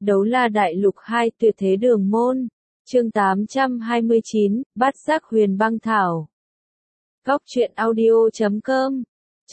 Đấu La Đại Lục 2 Tuyệt Thế Đường Môn. Chương 829, Bát Giác Huyền Băng Thảo. Góc truyện audio.com.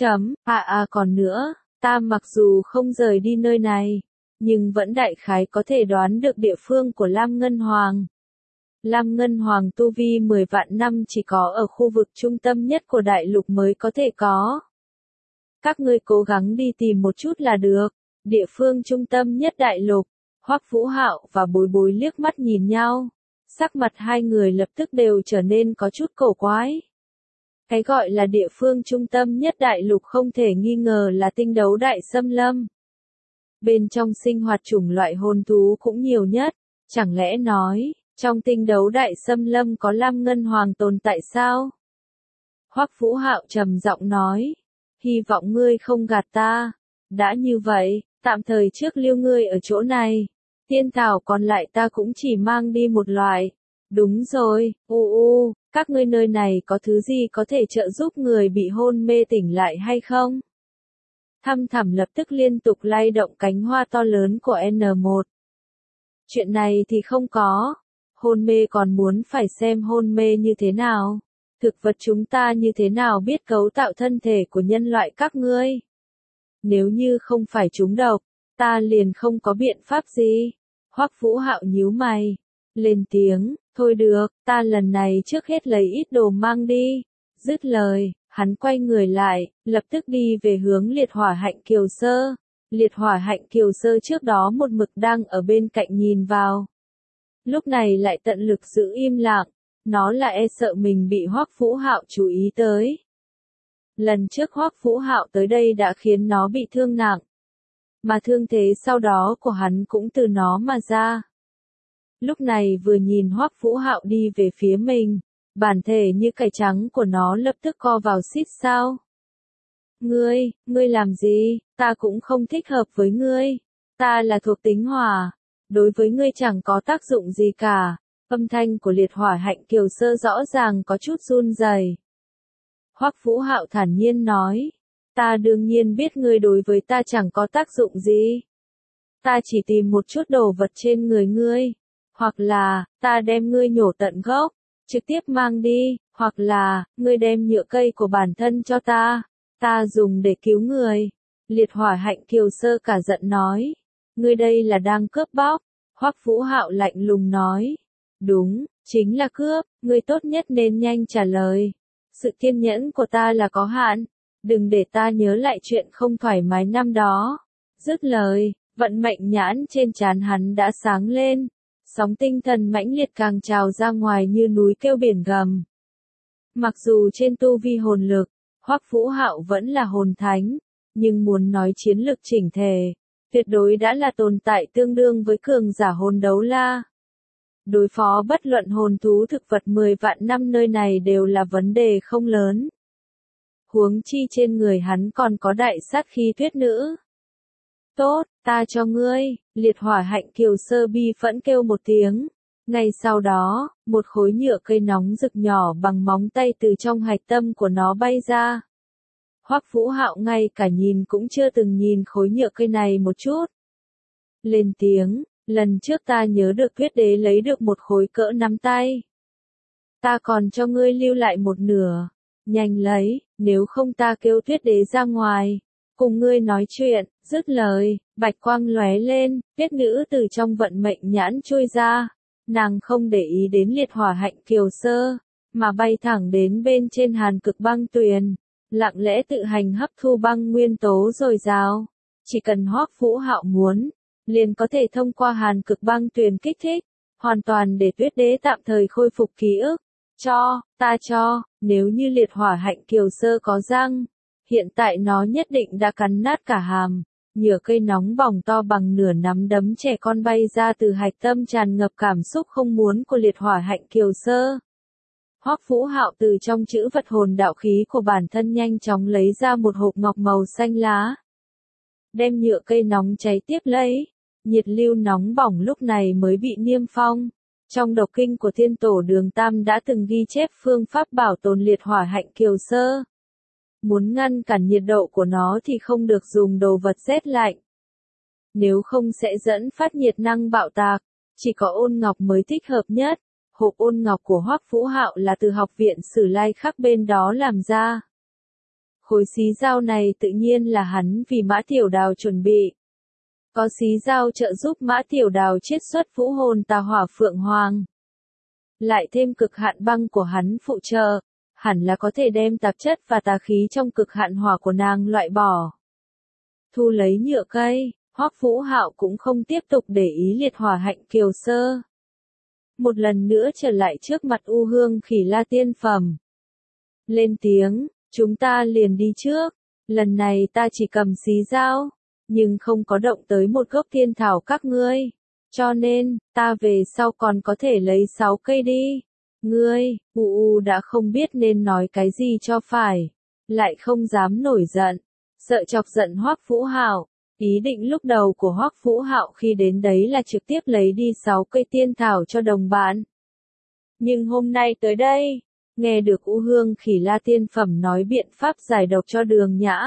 Còn nữa, ta mặc dù không rời đi nơi này, nhưng vẫn đại khái có thể đoán được địa phương của Lam Ngân Hoàng. Lam Ngân Hoàng tu vi 10 vạn năm chỉ có ở khu vực trung tâm nhất của đại lục mới có thể có. Các ngươi cố gắng đi tìm một chút là được. Địa phương trung tâm nhất đại lục. Hoắc Vũ Hạo và Bối Bối liếc mắt nhìn nhau. Sắc mặt hai người lập tức đều trở nên có chút cổ quái. Cái gọi là địa phương trung tâm nhất đại lục không thể nghi ngờ là tinh đấu đại xâm lâm. Bên trong sinh hoạt chủng loại hồn thú cũng nhiều nhất. Chẳng lẽ nói, trong tinh đấu đại xâm lâm có Lam Ngân Hoàng tồn tại sao? Hoắc Vũ Hạo trầm giọng nói. Hy vọng ngươi không gạt ta. Đã như vậy, tạm thời trước lưu ngươi ở chỗ này. Tiên thảo còn lại ta cũng chỉ mang đi một loại. Đúng rồi, các ngươi nơi này có thứ gì có thể trợ giúp người bị hôn mê tỉnh lại hay không? Thăm Thẳm lập tức liên tục lay động cánh hoa to lớn của N1. Chuyện này thì không có. Hôn mê còn muốn phải xem hôn mê như thế nào. Thực vật chúng ta như thế nào biết cấu tạo thân thể của nhân loại các ngươi? Nếu như không phải chúng độc, ta liền không có biện pháp gì. Hoắc Vũ Hạo nhíu mày, lên tiếng, thôi được, ta lần này trước hết lấy ít đồ mang đi. Dứt lời, hắn quay người lại, lập tức đi về hướng Liệt Hỏa Hạnh Kiều Sơ. Liệt Hỏa Hạnh Kiều Sơ trước đó một mực đang ở bên cạnh nhìn vào. Lúc này lại tận lực giữ im lặng, nó là e sợ mình bị Hoắc Vũ Hạo chú ý tới. Lần trước Hoắc Vũ Hạo tới đây đã khiến nó bị thương nặng. Mà thương thế sau đó của hắn cũng từ nó mà ra. Lúc này vừa nhìn Hoắc Vũ Hạo đi về phía mình, bản thể như cải trắng của nó lập tức co vào xít sao. Ngươi làm gì, ta cũng không thích hợp với ngươi. Ta là thuộc tính hỏa, đối với ngươi chẳng có tác dụng gì cả. Âm thanh của Liệt Hỏa Hạnh Kiều Sơ rõ ràng có chút run rẩy. Hoắc Vũ Hạo thản nhiên nói, ta đương nhiên biết ngươi đối với ta chẳng có tác dụng gì. Ta chỉ tìm một chút đồ vật trên người ngươi, hoặc là, ta đem ngươi nhổ tận gốc, trực tiếp mang đi, hoặc là, ngươi đem nhựa cây của bản thân cho ta dùng để cứu người. Liệt Hỏa Hạnh Kiều Sơ cả giận nói, ngươi đây là đang cướp bóc. Hoắc Vũ Hạo lạnh lùng nói, đúng, chính là cướp, ngươi tốt nhất nên nhanh trả lời. Sự kiên nhẫn của ta là có hạn, đừng để ta nhớ lại chuyện không thoải mái năm đó. Dứt lời, vận mệnh nhãn trên trán hắn đã sáng lên, sóng tinh thần mãnh liệt càng trào ra ngoài như núi kêu biển gầm. Mặc dù trên tu vi hồn lực, Hoắc Vũ Hạo vẫn là hồn thánh, nhưng muốn nói chiến lực chỉnh thể, tuyệt đối đã là tồn tại tương đương với cường giả hồn đấu la. Đối phó bất luận hồn thú thực vật 10 vạn năm nơi này đều là vấn đề không lớn. Huống chi trên người hắn còn có đại sát khí tuyết nữ. Tốt, ta cho ngươi, Liệt Hỏa Hạnh Kiều Sơ bi phẫn kêu một tiếng. Ngay sau đó, một khối nhựa cây nóng rực nhỏ bằng móng tay từ trong hạch tâm của nó bay ra. Hoắc Vũ Hạo ngay cả nhìn cũng chưa từng nhìn khối nhựa cây này một chút. Lên tiếng. Lần trước ta nhớ được Tuyết Đế lấy được một khối cỡ nắm tay. Ta còn cho ngươi lưu lại một nửa. Nhanh lấy, nếu không ta kêu Tuyết Đế ra ngoài. Cùng ngươi nói chuyện, dứt lời, bạch quang lóe lên, tuyết nữ từ trong vận mệnh nhãn trôi ra. Nàng không để ý đến Liệt Hỏa Hạnh Kiều Sơ, mà bay thẳng đến bên trên Hàn Cực Băng Tuyền. Lặng lẽ tự hành hấp thu băng nguyên tố dồi dào. Chỉ cần Hoắc Vũ Hạo muốn, liền có thể thông qua Hàn Cực Băng Tuyền kích thích, hoàn toàn để Tuyết Đế tạm thời khôi phục ký ức. Ta cho, nếu như Liệt Hỏa Hạnh Kiều Sơ có răng, hiện tại nó nhất định đã cắn nát cả hàm. Nhựa cây nóng bỏng to bằng nửa nắm đấm trẻ con bay ra từ hạch tâm tràn ngập cảm xúc không muốn của Liệt Hỏa Hạnh Kiều Sơ. Hoắc Vũ Hạo từ trong chữ vật hồn đạo khí của bản thân nhanh chóng lấy ra một hộp ngọc màu xanh lá. Đem nhựa cây nóng cháy tiếp lấy. Nhiệt lưu nóng bỏng lúc này mới bị niêm phong. Trong độc kinh của Thiên Tổ Đường Tam đã từng ghi chép phương pháp bảo tồn Liệt Hỏa Hạnh Kiều Sơ. Muốn ngăn cản nhiệt độ của nó thì không được dùng đồ vật rét lạnh. nếu không sẽ dẫn phát nhiệt năng bạo tạc. Chỉ có ôn ngọc mới thích hợp nhất. Hộp ôn ngọc của Hoắc Vũ Hạo là từ học viện Sử Lai Khắc bên đó làm ra. Khối xí dao này tự nhiên là hắn vì Mã Tiểu Đào chuẩn bị. Có xí dao trợ giúp Mã Tiểu Đào chiết xuất vũ hồn tà hỏa Phượng Hoàng. Lại thêm cực hạn băng của hắn phụ trợ, hẳn là có thể đem tạp chất và tà khí trong cực hạn hỏa của nàng loại bỏ. Thu lấy nhựa cây, Hoắc Vũ Hạo cũng không tiếp tục để ý liệt hỏa hạnh kiều sơ. Một lần nữa trở lại trước mặt U Hương Khỉ La tiên phẩm. Lên tiếng, chúng ta liền đi trước, lần này ta chỉ cầm xí dao, nhưng không có động tới một gốc thiên thảo các ngươi. Cho nên, ta về sau còn có thể lấy 6 cây đi. Ngươi, đã không biết nên nói cái gì cho phải. Lại không dám nổi giận. Sợ chọc giận Hoắc Vũ Hạo. Ý định lúc đầu của Hoắc Vũ Hạo khi đến đấy là trực tiếp lấy đi 6 cây tiên thảo cho đồng bạn. Nhưng hôm nay tới đây, nghe được U Hương Khỉ La tiên phẩm nói biện pháp giải độc cho Đường Nhã.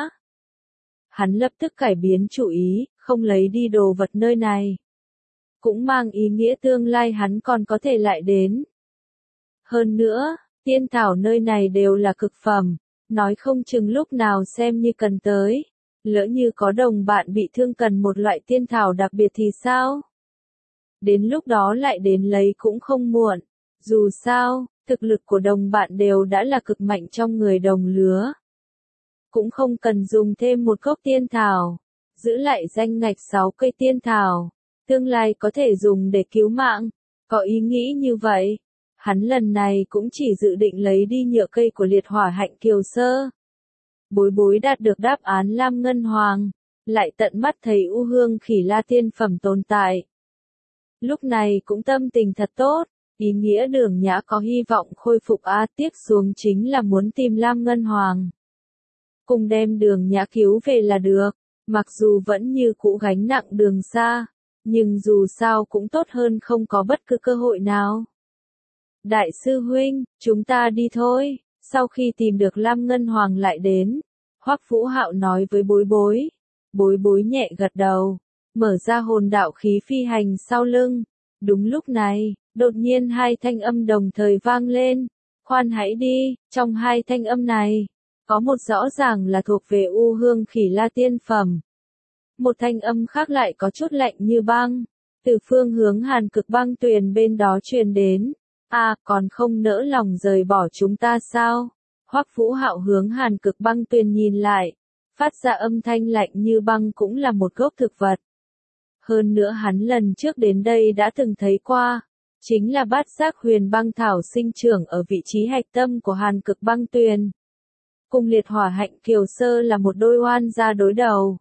Hắn lập tức cải biến chủ ý, không lấy đi đồ vật nơi này. Cũng mang ý nghĩa tương lai hắn còn có thể lại đến. Hơn nữa, tiên thảo nơi này đều là cực phẩm, nói không chừng lúc nào xem như cần tới. Lỡ như có đồng bạn bị thương cần một loại tiên thảo đặc biệt thì sao? Đến lúc đó lại đến lấy cũng không muộn. Dù sao, thực lực của đồng bạn đều đã là cực mạnh trong người đồng lứa. Cũng không cần dùng thêm một gốc tiên thảo. Giữ lại danh ngạch 6 cây tiên thảo. Tương lai có thể dùng để cứu mạng. Có ý nghĩ như vậy. Hắn lần này cũng chỉ dự định lấy đi nhựa cây của liệt hỏa hạnh kiều sơ. Bối bối đạt được đáp án Lam Ngân Hoàng. Lại tận mắt thấy U Hương Khỉ La tiên phẩm tồn tại. Lúc này cũng tâm tình thật tốt. Ý nghĩa Đường Nhã có hy vọng khôi phục tiếc xuống chính là muốn tìm Lam Ngân Hoàng. Cùng đem Đường Nhã cứu về là được. Mặc dù vẫn như cũ gánh nặng đường xa. Nhưng dù sao cũng tốt hơn không có bất cứ cơ hội nào. Đại sư huynh, chúng ta đi thôi. Sau khi tìm được Lam Ngân Hoàng lại đến, Hoắc Vũ Hạo nói với bối bối. Bối bối nhẹ gật đầu, mở ra hồn đạo khí phi hành sau lưng. Đúng lúc này, đột nhiên hai thanh âm đồng thời vang lên. Khoan hãy đi, trong hai thanh âm này, có một rõ ràng là thuộc về U Hương Khỉ La tiên phẩm. Một thanh âm khác lại có chút lạnh như băng, từ phương hướng Hàn Cực Băng Tuyền bên đó truyền đến. Còn không nỡ lòng rời bỏ chúng ta sao? Hoắc Vũ Hạo hướng Hàn Cực Băng Tuyền nhìn lại, phát ra âm thanh lạnh như băng cũng là một gốc thực vật. Hơn nữa hắn lần trước đến đây đã từng thấy qua, chính là bát giác huyền băng thảo sinh trưởng ở vị trí hạch tâm của Hàn Cực Băng Tuyền. Cùng liệt hỏa hạnh kiều sơ là một đôi oan gia đối đầu.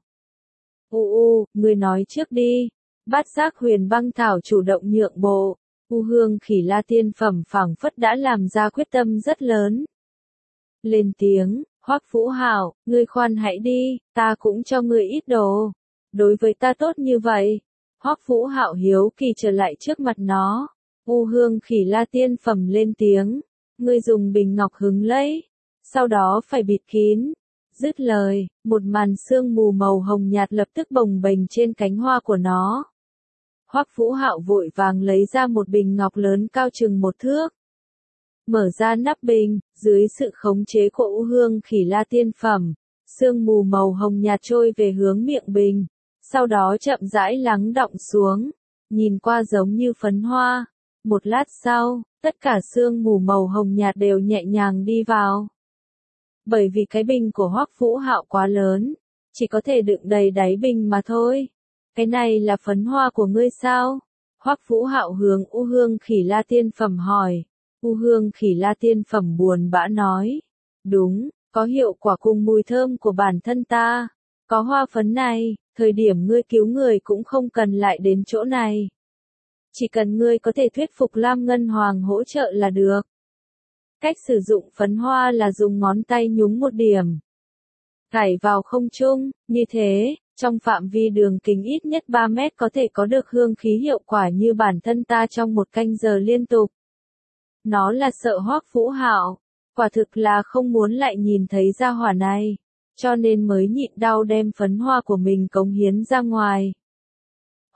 Người nói trước đi. Bát giác huyền băng thảo chủ động nhượng bộ. U Hương Khỉ La tiên phẩm phảng phất đã làm ra quyết tâm rất lớn. Lên tiếng, Hoắc Vũ Hạo, ngươi khoan hãy đi, ta cũng cho ngươi ít đồ. Đối với ta tốt như vậy. Hoắc Vũ Hạo hiếu kỳ trở lại trước mặt nó. U Hương Khỉ La tiên phẩm lên tiếng, ngươi dùng bình ngọc hứng lấy, sau đó phải bịt kín. Dứt lời, một màn sương mù màu hồng nhạt lập tức bồng bềnh trên cánh hoa của nó. Hoắc Vũ Hạo vội vàng lấy ra một bình ngọc lớn cao chừng 1 thước. Mở ra nắp bình, dưới sự khống chế của U Hương Khỉ La tiên phẩm, sương mù màu hồng nhạt trôi về hướng miệng bình, sau đó chậm rãi lắng đọng xuống, nhìn qua giống như phấn hoa. Một lát sau, tất cả sương mù màu hồng nhạt đều nhẹ nhàng đi vào. Bởi vì cái bình của Hoắc Vũ Hạo quá lớn, chỉ có thể đựng đầy đáy bình mà thôi. Cái này là phấn hoa của ngươi sao? Hoắc Vũ Hạo hướng U Hương Khỉ La tiên phẩm hỏi. U Hương Khỉ La tiên phẩm buồn bã nói. Đúng, có hiệu quả cùng mùi thơm của bản thân ta. Có hoa phấn này, thời điểm ngươi cứu người cũng không cần lại đến chỗ này. Chỉ cần ngươi có thể thuyết phục Lam Ngân Hoàng hỗ trợ là được. Cách sử dụng phấn hoa là dùng ngón tay nhúng một điểm, thảy vào không trung, như thế, trong phạm vi đường kính ít nhất 3 mét có thể có được hương khí hiệu quả như bản thân ta trong 1 canh giờ liên tục. Nó là sợ Hoắc Vũ Hạo, quả thực là không muốn lại nhìn thấy gia hỏa này, cho nên mới nhịn đau đem phấn hoa của mình cống hiến ra ngoài.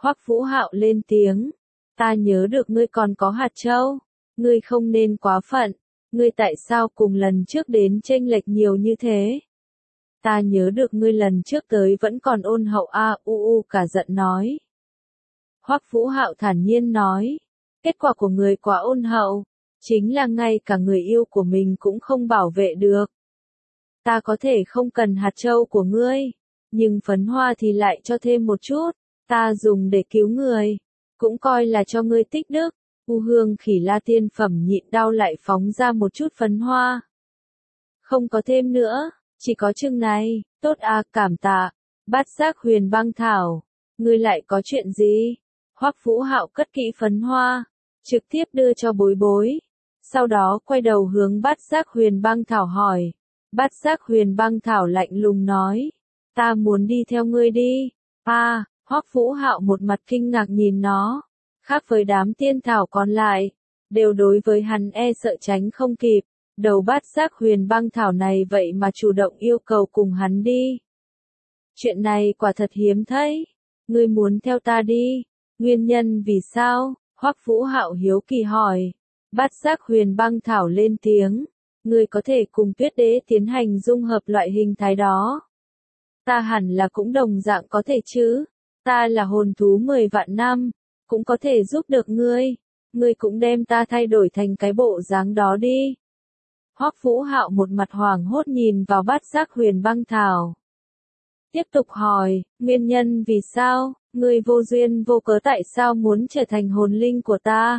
Hoắc Vũ Hạo lên tiếng, ta nhớ được ngươi còn có hạt châu, ngươi không nên quá phận, ngươi tại sao cùng lần trước đến chênh lệch nhiều như thế? Ta nhớ được ngươi lần trước tới vẫn còn ôn hậu cả giận nói. Hoắc Vũ Hạo thản nhiên nói, kết quả của người quá ôn hậu, chính là ngay cả người yêu của mình cũng không bảo vệ được. Ta có thể không cần hạt châu của ngươi, nhưng phấn hoa thì lại cho thêm một chút, ta dùng để cứu người, cũng coi là cho ngươi tích đức. U Hương Khỉ La tiên phẩm nhịn đau lại phóng ra một chút phấn hoa. Không có thêm nữa, chỉ có chừng này, tốt à, cảm tạ. Bát Giác Huyền Băng Thảo, ngươi lại có chuyện gì? Hoắc Vũ Hạo cất kỹ phấn hoa, trực tiếp đưa cho Bối Bối, sau đó quay đầu hướng Bát Giác Huyền Băng Thảo hỏi. Bát Giác Huyền Băng Thảo lạnh lùng nói, ta muốn đi theo ngươi đi. Hoắc Vũ Hạo một mặt kinh ngạc nhìn nó, khác với đám tiên thảo còn lại, đều đối với hắn e sợ tránh không kịp. Đầu Bát Giác Huyền Băng Thảo này vậy mà chủ động yêu cầu cùng hắn đi. Chuyện này quả thật hiếm thấy. Ngươi muốn theo ta đi, nguyên nhân vì sao? Hoắc Vũ Hạo hiếu kỳ hỏi. Bát Giác Huyền Băng Thảo lên tiếng, ngươi có thể cùng Tuyết Đế tiến hành dung hợp loại hình thái đó. Ta hẳn là cũng đồng dạng có thể chứ, ta là hồn thú 10 vạn năm, cũng có thể giúp được ngươi, ngươi cũng đem ta thay đổi thành cái bộ dáng đó đi. Hoắc Vũ Hạo một mặt hoảng hốt nhìn vào Bát Giác Huyền Băng Thảo. Tiếp tục hỏi, nguyên nhân vì sao, ngươi vô duyên vô cớ tại sao muốn trở thành hồn linh của ta?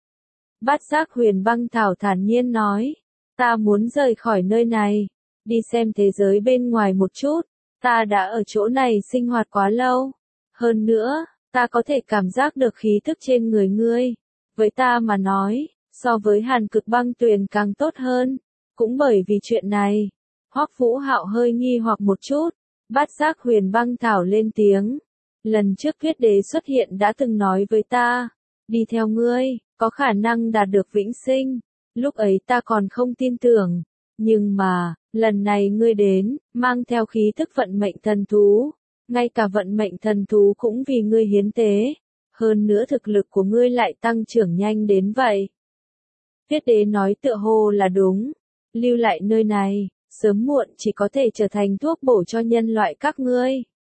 Bát Giác Huyền Băng Thảo thản nhiên nói, ta muốn rời khỏi nơi này, đi xem thế giới bên ngoài một chút, ta đã ở chỗ này sinh hoạt quá lâu. Hơn nữa, ta có thể cảm giác được khí thức trên người ngươi. Với ta mà nói, so với Hàn Cực Băng Tuyền càng tốt hơn. Cũng bởi vì chuyện này, Hoắc Vũ Hạo hơi nghi hoặc một chút. Bát Giác Huyền Băng Thảo lên tiếng. Lần trước Tuyết Đế xuất hiện đã từng nói với ta, đi theo ngươi, có khả năng đạt được vĩnh sinh. Lúc ấy ta còn không tin tưởng. Nhưng mà, lần này ngươi đến, mang theo khí thức vận mệnh thần thú. Ngay cả vận mệnh thần thú cũng vì ngươi hiến tế. Hơn nữa thực lực của ngươi lại tăng trưởng nhanh đến vậy. Tuyết Đế nói tựa hồ là đúng. Lưu lại nơi này, sớm muộn chỉ có thể trở thành thuốc bổ cho nhân loại các ngươi.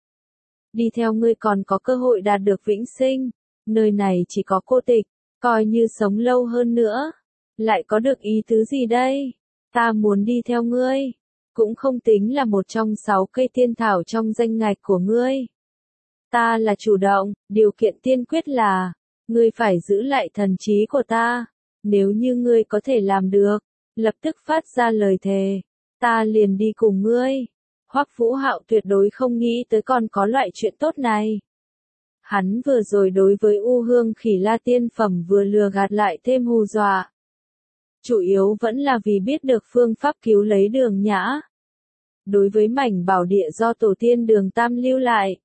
Đi theo ngươi còn có cơ hội đạt được vĩnh sinh. Nơi này chỉ có cô tịch, coi như sống lâu hơn nữa. Lại có được ý tứ gì đây? Ta muốn đi theo ngươi. Cũng không tính là một trong 6 cây tiên thảo trong danh ngạch của ngươi. Ta là chủ động, điều kiện tiên quyết là, ngươi phải giữ lại thần trí của ta. Nếu như ngươi có thể làm được, lập tức phát ra lời thề, ta liền đi cùng ngươi. Hoắc Vũ Hạo tuyệt đối không nghĩ tới còn có loại chuyện tốt này. Hắn vừa rồi đối với U Hương Khỉ La tiên phẩm vừa lừa gạt lại thêm hù dọa. Chủ yếu vẫn là vì biết được phương pháp cứu lấy Đường Nhã. Đối với mảnh bảo địa do tổ tiên Đường Tam lưu lại,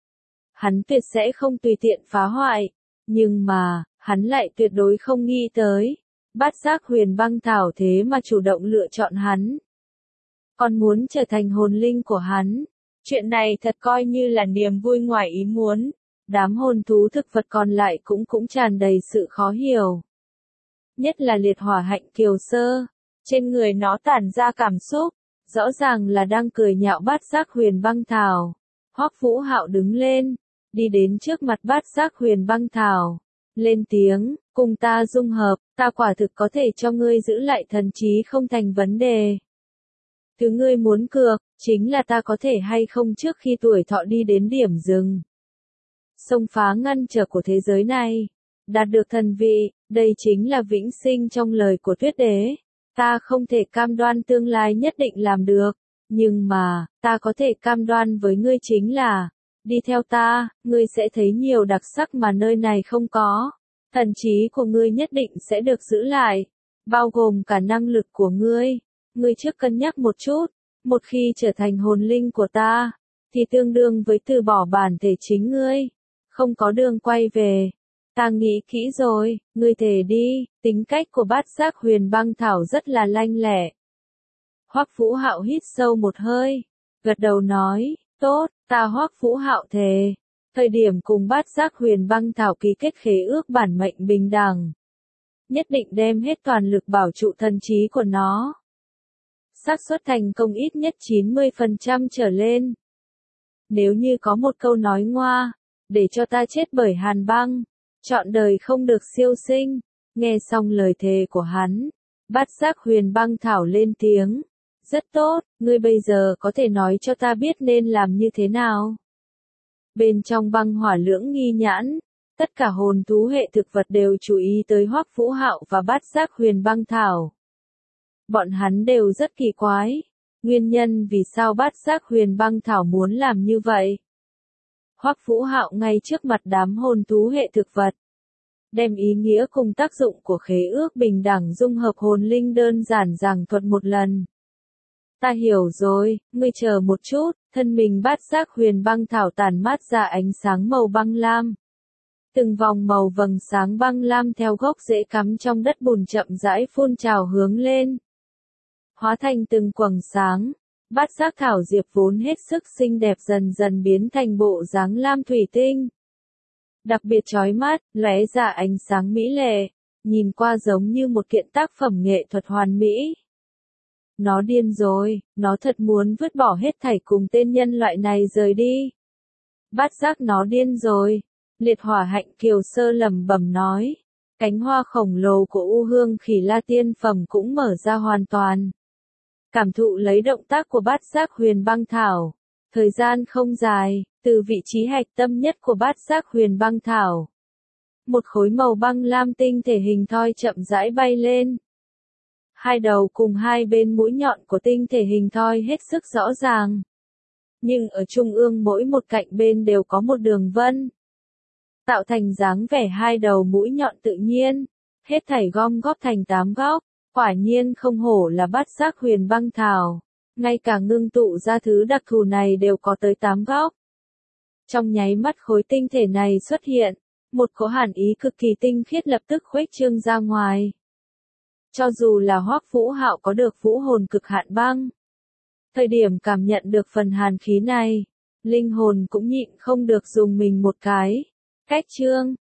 hắn tuyệt sẽ không tùy tiện phá hoại. Nhưng mà, hắn lại tuyệt đối không nghĩ tới. Bát Giác Huyền Băng Thảo thế mà chủ động lựa chọn hắn. Còn muốn trở thành hồn linh của hắn. Chuyện này thật coi như là niềm vui ngoài ý muốn. Đám hồn thú thực vật còn lại cũng tràn đầy sự khó hiểu. Nhất là liệt hỏa hạnh kiều sơ. Trên người nó tản ra cảm xúc. Rõ ràng là đang cười nhạo Bát Giác Huyền Băng Thảo. Hoắc Vũ Hạo đứng lên, đi đến trước mặt Bát Giác Huyền Băng Thảo. Lên tiếng, cùng ta dung hợp, ta quả thực có thể cho ngươi giữ lại thần trí không thành vấn đề. Thứ ngươi muốn cược, chính là ta có thể hay không trước khi tuổi thọ đi đến điểm dừng. Xông phá ngăn trở của thế giới này, đạt được thần vị, đây chính là vĩnh sinh trong lời của Tuyết Đế. Ta không thể cam đoan tương lai nhất định làm được, nhưng mà, ta có thể cam đoan với ngươi chính là, đi theo ta, ngươi sẽ thấy nhiều đặc sắc mà nơi này không có. Thần trí của ngươi nhất định sẽ được giữ lại, bao gồm cả năng lực của ngươi. Ngươi trước cân nhắc một chút, một khi trở thành hồn linh của ta, thì tương đương với từ bỏ bản thể chính ngươi, không có đường quay về. Ta nghĩ kỹ rồi, ngươi thề đi. Tính cách của Bát Giác Huyền Băng Thảo rất là lanh lẹ. Hoắc Vũ Hạo hít sâu một hơi, gật đầu nói, tốt, ta Hoắc Vũ Hạo thề. Thời điểm cùng bát giác huyền băng thảo ký kết khế ước bản mệnh bình đẳng. Nhất định đem hết toàn lực bảo trụ thần trí của nó. Xác suất thành công ít nhất 90% trở lên. Nếu như có một câu nói ngoa, để cho ta chết bởi hàn băng, trọn đời không được siêu sinh, nghe xong lời thề của hắn, bát giác huyền băng thảo lên tiếng. Rất tốt, ngươi bây giờ có thể nói cho ta biết nên làm như thế nào. Bên trong băng hỏa lưỡng nghi nhãn, tất cả hồn thú hệ thực vật đều chú ý tới Hoắc Vũ Hạo và bát giác huyền băng thảo. Bọn hắn đều rất kỳ quái, nguyên nhân vì sao bát giác huyền băng thảo muốn làm như vậy. Hoắc Vũ Hạo ngay trước mặt đám hồn thú hệ thực vật, đem ý nghĩa cùng tác dụng của khế ước bình đẳng dung hợp hồn linh đơn giản giảng thuật một lần. Ta hiểu rồi, ngươi chờ một chút, thân mình bát giác huyền băng thảo tản mát ra ánh sáng màu băng lam. Từng vòng màu vầng sáng băng lam theo gốc rễ cắm trong đất bùn chậm rãi phun trào hướng lên. Hóa thành từng quầng sáng, bát giác thảo diệp vốn hết sức xinh đẹp dần dần biến thành bộ dáng lam thủy tinh. Đặc biệt chói mắt, lóe ra ánh sáng mỹ lệ, nhìn qua giống như một kiện tác phẩm nghệ thuật hoàn mỹ. Nó điên rồi, nó thật muốn vứt bỏ hết thảy cùng tên nhân loại này rời đi. Bát giác nó điên rồi, liệt hỏa hạnh kiều sơ lẩm bẩm nói. Cánh hoa khổng lồ của U Hương Khỉ La tiên phẩm cũng mở ra hoàn toàn. Cảm thụ lấy động tác của bát giác huyền băng thảo. Thời gian không dài, từ vị trí hạch tâm nhất của bát giác huyền băng thảo. Một khối màu băng lam tinh thể hình thoi chậm rãi bay lên. Hai đầu cùng hai bên mũi nhọn của tinh thể hình thoi hết sức rõ ràng. Nhưng ở trung ương mỗi một cạnh bên đều có một đường vân. Tạo thành dáng vẻ hai đầu mũi nhọn tự nhiên, hết thảy gom góp thành 8 góc, quả nhiên không hổ là bát giác huyền băng thảo, ngay cả ngưng tụ ra thứ đặc thù này đều có tới 8 góc. Trong nháy mắt khối tinh thể này xuất hiện, một cỗ hàn ý cực kỳ tinh khiết lập tức khuếch trương ra ngoài. Cho dù là Hoắc Vũ Hạo có được vũ hồn cực hạn băng, thời điểm cảm nhận được phần hàn khí này, linh hồn cũng nhịn không được dùng mình một cái. Cách chương